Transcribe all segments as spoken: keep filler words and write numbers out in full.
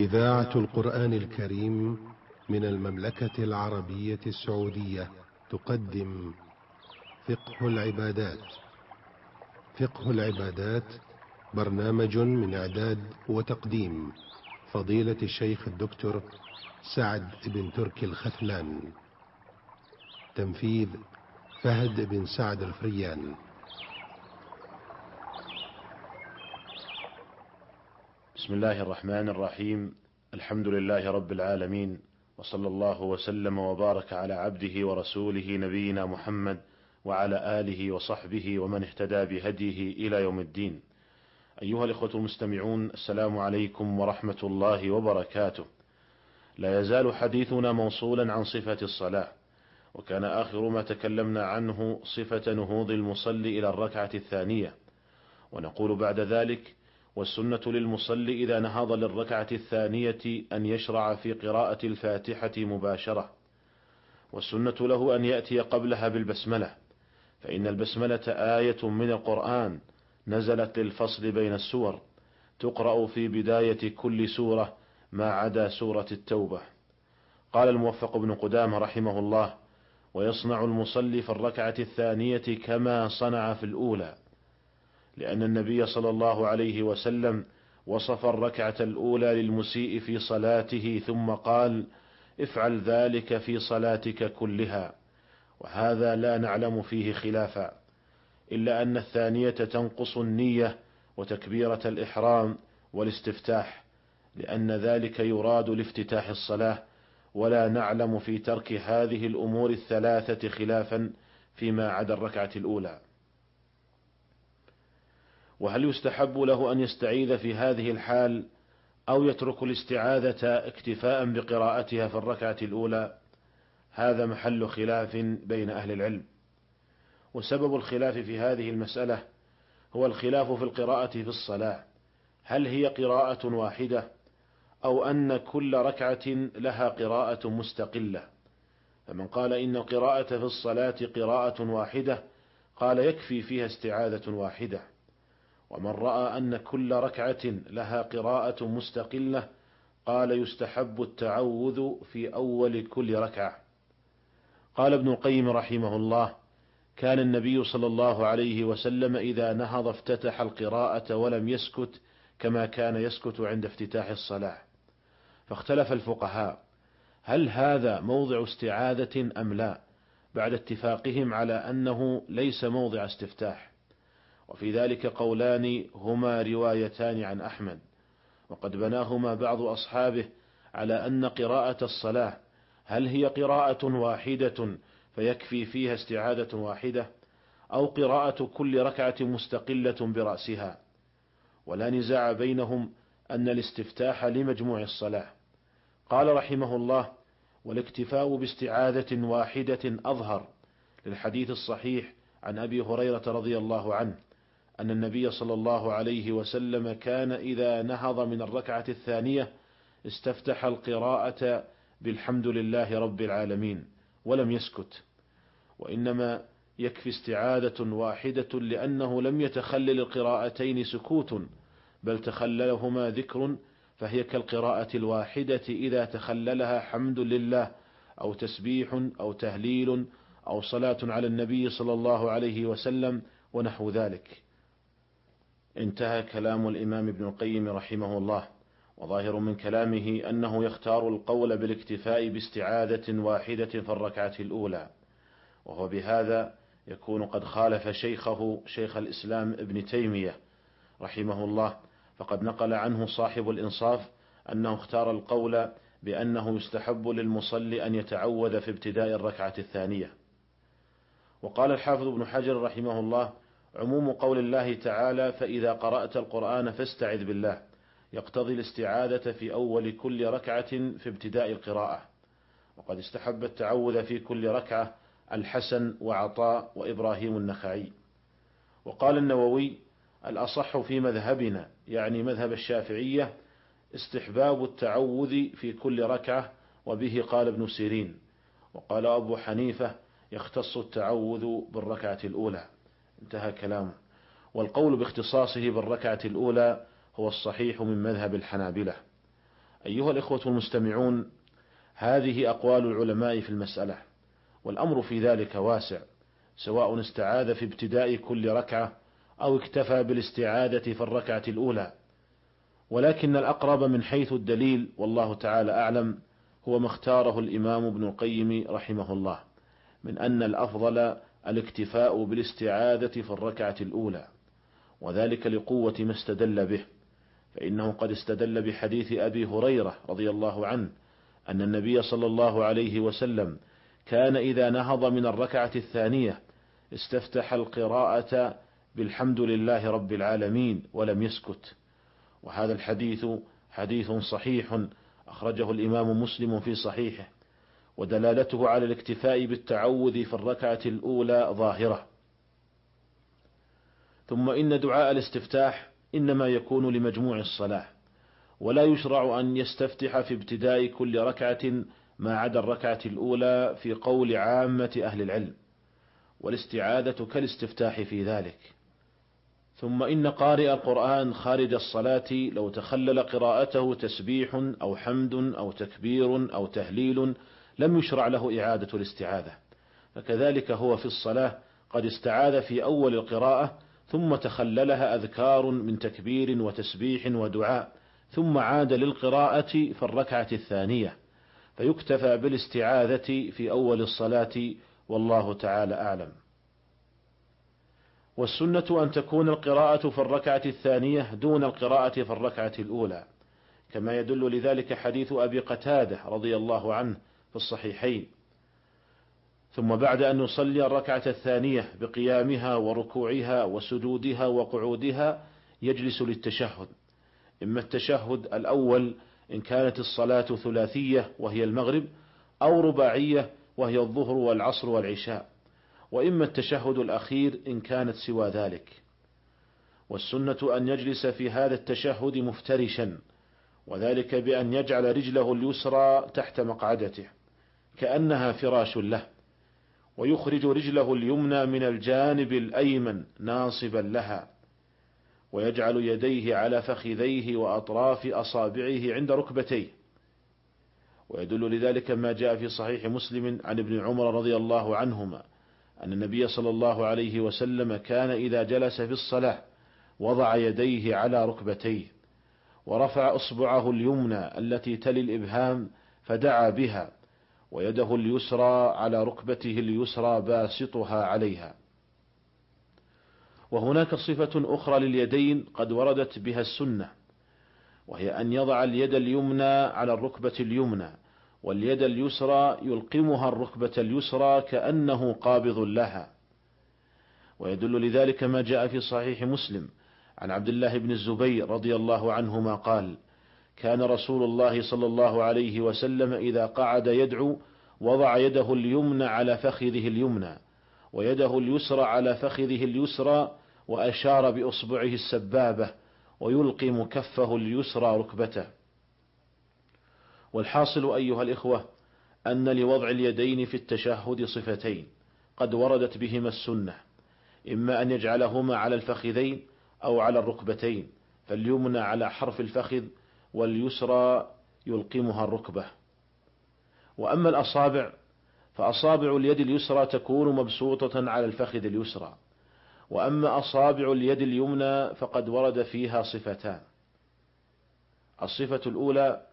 إذاعة القرآن الكريم من المملكة العربية السعودية تقدم فقه العبادات. فقه العبادات برنامج من إعداد وتقديم فضيلة الشيخ الدكتور سعد بن تركي الختلان. تنفيذ فهد بن سعد الفريان. بسم الله الرحمن الرحيم. الحمد لله رب العالمين، وصلى الله وسلم وبارك على عبده ورسوله نبينا محمد وعلى آله وصحبه ومن اهتدى بهديه إلى يوم الدين. أيها الإخوة المستمعون، السلام عليكم ورحمة الله وبركاته. لا يزال حديثنا موصولا عن صفة الصلاة، وكان آخر ما تكلمنا عنه صفة نهوض المصلي إلى الركعة الثانية، ونقول بعد ذلك: والسنة للمصلي إذا نهض للركعة الثانية أن يشرع في قراءة الفاتحة مباشرة، والسنة له أن يأتي قبلها بالبسملة، فإن البسملة آية من القرآن نزلت للفصل بين السور، تقرأ في بداية كل سورة ما عدا سورة التوبة. قال الموفق بن قدامة رحمه الله: ويصنع المصلي في الركعة الثانية كما صنع في الأولى، لأن النبي صلى الله عليه وسلم وصف الركعة الأولى للمسيء في صلاته ثم قال: افعل ذلك في صلاتك كلها. وهذا لا نعلم فيه خلافا، إلا أن الثانية تنقص النية وتكبيرة الإحرام والاستفتاح، لأن ذلك يراد لافتتاح الصلاة، ولا نعلم في ترك هذه الأمور الثلاثة خلافا فيما عدا الركعة الأولى. وهل يستحب له أن يستعيذ في هذه الحال أو يترك الاستعاذة اكتفاء بقراءتها في الركعة الأولى؟ هذا محل خلاف بين أهل العلم، وسبب الخلاف في هذه المسألة هو الخلاف في القراءة في الصلاة، هل هي قراءة واحدة أو أن كل ركعة لها قراءة مستقلة؟ فمن قال إن القراءة في الصلاة قراءة واحدة قال يكفي فيها استعاذة واحدة، ومن رأى أن كل ركعة لها قراءة مستقلة قال يستحب التعوذ في أول كل ركعة. قال ابن القيم رحمه الله: كان النبي صلى الله عليه وسلم إذا نهض افتتح القراءة ولم يسكت كما كان يسكت عند افتتاح الصلاة. فاختلف الفقهاء هل هذا موضع استعاذة أم لا، بعد اتفاقهم على أنه ليس موضع استفتاح، وفي ذلك قولان هما روايتان عن أحمد، وقد بناهما بعض أصحابه على أن قراءة الصلاة هل هي قراءة واحدة فيكفي فيها استعاذة واحدة، أو قراءة كل ركعة مستقلة برأسها، ولا نزاع بينهم أن الاستفتاح لمجموع الصلاة. قال رحمه الله: والاكتفاء باستعاذة واحدة أظهر، للحديث الصحيح عن أبي هريرة رضي الله عنه أن النبي صلى الله عليه وسلم كان إذا نهض من الركعة الثانية استفتح القراءة بالحمد لله رب العالمين ولم يسكت، وإنما يكفي استعاذة واحدة لأنه لم يتخلل القراءتين سكوت، بل تخللهما ذكر، فهي كالقراءة الواحدة إذا تخللها حمد لله أو تسبيح أو تهليل أو صلاة على النبي صلى الله عليه وسلم ونحو ذلك. انتهى كلام الإمام ابن القيم رحمه الله، وظاهر من كلامه أنه يختار القول بالاكتفاء باستعاذة واحدة في الركعة الأولى، وهو بهذا يكون قد خالف شيخه شيخ الإسلام ابن تيمية رحمه الله، فقد نقل عنه صاحب الإنصاف أنه اختار القول بأنه يستحب للمصلي أن يتعوذ في ابتداء الركعة الثانية. وقال الحافظ ابن حجر رحمه الله: عموم قول الله تعالى: فإذا قرأت القرآن فاستعذ بالله، يقتضي الاستعاذة في أول كل ركعة في ابتداء القراءة، وقد استحب التعوذ في كل ركعة الحسن وعطاء وإبراهيم النخعي. وقال النووي: الأصح في مذهبنا، يعني مذهب الشافعية، استحباب التعوذ في كل ركعة، وبه قال ابن سيرين. وقال أبو حنيفة: يختص التعوذ بالركعة الأولى. انتهى كلامه. والقول باختصاصه بالركعة الأولى هو الصحيح من مذهب الحنابلة. أيها الإخوة المستمعون، هذه أقوال العلماء في المسألة، والأمر في ذلك واسع، سواء استعاذ في ابتداء كل ركعة أو اكتفى بالاستعاذة في الركعة الأولى، ولكن الأقرب من حيث الدليل والله تعالى أعلم هو ما اختاره الإمام ابن القيم رحمه الله، من أن الأفضل الاكتفاء بالاستعاذة في الركعة الأولى، وذلك لقوة ما استدل به، فإنه قد استدل بحديث أبي هريرة رضي الله عنه أن النبي صلى الله عليه وسلم كان إذا نهض من الركعة الثانية استفتح القراءة بالحمد لله رب العالمين ولم يسكت. وهذا الحديث حديث صحيح أخرجه الإمام مسلم في صحيحه، ودلالته على الاكتفاء بالتعوذ في الركعة الأولى ظاهرة. ثم إن دعاء الاستفتاح إنما يكون لمجموع الصلاة، ولا يشرع أن يستفتح في ابتداء كل ركعة ما عدا الركعة الأولى في قول عامة أهل العلم، والاستعاذة كالاستفتاح في ذلك. ثم إن قارئ القرآن خارج الصلاة لو تخلل قراءته تسبيح أو حمد أو تكبير أو تهليل لم يشرع له إعادة الاستعاذة، فكذلك هو في الصلاة قد استعاذ في أول القراءة ثم تخللها أذكار من تكبير وتسبيح ودعاء، ثم عاد للقراءة في الركعة الثانية، فيكتفى بالاستعاذة في أول الصلاة، والله تعالى أعلم. والسنة أن تكون القراءة في الركعة الثانية دون القراءة في الركعة الأولى، كما يدل لذلك حديث أبي قتادة رضي الله عنه في الصحيحين. ثم بعد أن يصلي الركعة الثانية بقيامها وركوعها وسجودها وقعودها يجلس للتشهد، إما التشهد الأول إن كانت الصلاة ثلاثية وهي المغرب، أو رباعية وهي الظهر والعصر والعشاء، وإما التشهد الأخير إن كانت سوى ذلك. والسنة أن يجلس في هذا التشهد مفترشا، وذلك بأن يجعل رجله اليسرى تحت مقعدته كأنها فراش له، ويخرج رجله اليمنى من الجانب الأيمن ناصبا لها، ويجعل يديه على فخذيه وأطراف أصابعه عند ركبتيه. ويدل لذلك ما جاء في صحيح مسلم عن ابن عمر رضي الله عنهما أن النبي صلى الله عليه وسلم كان إذا جلس في الصلاة وضع يديه على ركبتيه، ورفع أصبعه اليمنى التي تلي الإبهام فدعا بها، ويده اليسرى على ركبته اليسرى باسطها عليها. وهناك صفة أخرى لليدين قد وردت بها السنة، وهي أن يضع اليد اليمنى على الركبة اليمنى، واليد اليسرى يلقمها الركبة اليسرى كأنه قابض لها. ويدل لذلك ما جاء في صحيح مسلم عن عبد الله بن الزبير رضي الله عنهما قال: كان رسول الله صلى الله عليه وسلم إذا قعد يدعو وضع يده اليمنى على فخذه اليمنى ويده اليسرى على فخذه اليسرى، وأشار بأصبعه السبابة، ويلقم كفه اليسرى ركبته. والحاصل أيها الإخوة أن لوضع اليدين في التشهد صفتين قد وردت بهما السنة، إما أن يجعلهما على الفخذين أو على الركبتين، فاليمنى على حرف الفخذ واليسرى يلقمها الركبة. وأما الأصابع فأصابع اليد اليسرى تكون مبسوطة على الفخذ اليسرى، وأما أصابع اليد اليمنى فقد ورد فيها صفتان. الصفة الأولى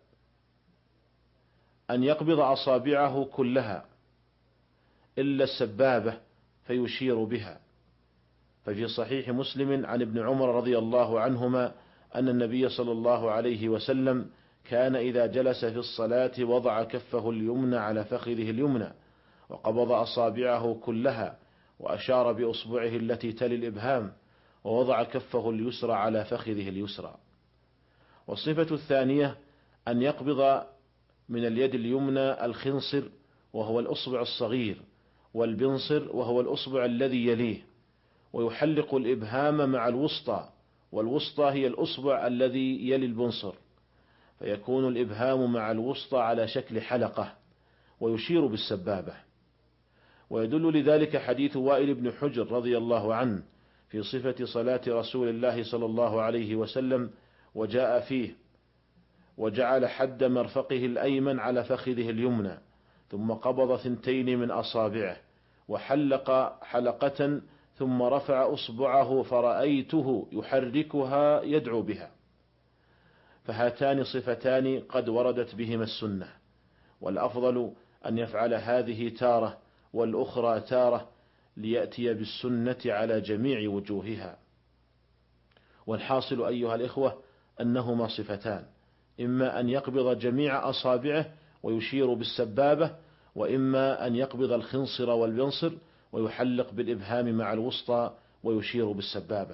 أن يقبض أصابعه كلها إلا السبابة فيشير بها، ففي صحيح مسلم عن ابن عمر رضي الله عنهما أن النبي صلى الله عليه وسلم كان إذا جلس في الصلاة وضع كفه اليمنى على فخذه اليمنى وقبض أصابعه كلها، وأشار بأصبعه التي تلي الإبهام، ووضع كفه اليسرى على فخذه اليسرى. والصفة الثانية أن يقبض من اليد اليمنى الخنصر وهو الأصبع الصغير، والبنصر وهو الأصبع الذي يليه، ويحلق الإبهام مع الوسطى، والوسطى هي الأصبع الذي يلي البنصر، فيكون الإبهام مع الوسطى على شكل حلقة، ويشير بالسبابة. ويدل لذلك حديث وائل بن حجر رضي الله عنه في صفة صلاة رسول الله صلى الله عليه وسلم، وجاء فيه: وجعل حد مرفقه الأيمن على فخذه اليمنى، ثم قبض ثنتين من أصابعه وحلق حلقة، ثم رفع أصبعه فرأيته يحركها يدعو بها. فهاتان صفتان قد وردت بهما السنة، والأفضل أن يفعل هذه تارة والأخرى تارة ليأتي بالسنة على جميع وجوهها. والحاصل أيها الإخوة أنهما صفتان، إما أن يقبض جميع أصابعه ويشير بالسبابة، وإما أن يقبض الخنصر والبنصر ويحلق بالإبهام مع الوسطى ويشير بالسبابة.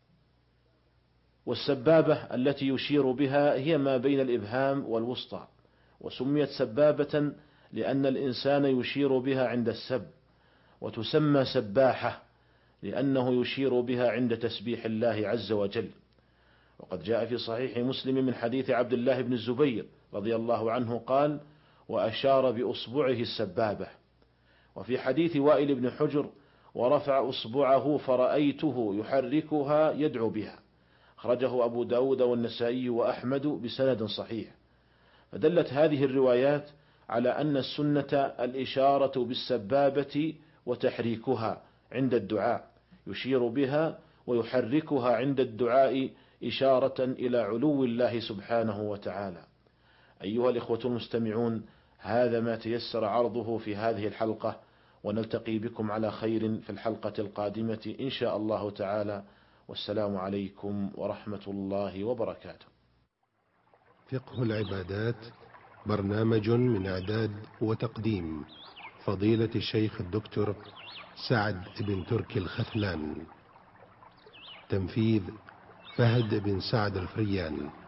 والسبابة التي يشير بها هي ما بين الإبهام والوسطى، وسميت سبابة لأن الإنسان يشير بها عند السب، وتسمى سباحة لأنه يشير بها عند تسبيح الله عز وجل. وقد جاء في صحيح مسلم من حديث عبد الله بن الزبير رضي الله عنه قال: وأشار بأصبعه السبابة. وفي حديث وائل بن حجر: ورفع أصبعه فرأيته يحركها يدعو بها، أخرجه أبو داود والنسائي وأحمد بسند صحيح. فدلت هذه الروايات على أن السنة الإشارة بالسبابة وتحريكها عند الدعاء، يشير بها ويحركها عند الدعاء إشارة إلى علو الله سبحانه وتعالى. أيها الإخوة المستمعون، هذا ما تيسر عرضه في هذه الحلقة، ونلتقي بكم على خير في الحلقة القادمة إن شاء الله تعالى، والسلام عليكم ورحمة الله وبركاته. فقه العبادات برنامج من إعداد وتقديم فضيلة الشيخ الدكتور سعد بن تركي الخثلان، تنفيذ فهد بن سعد الفريان.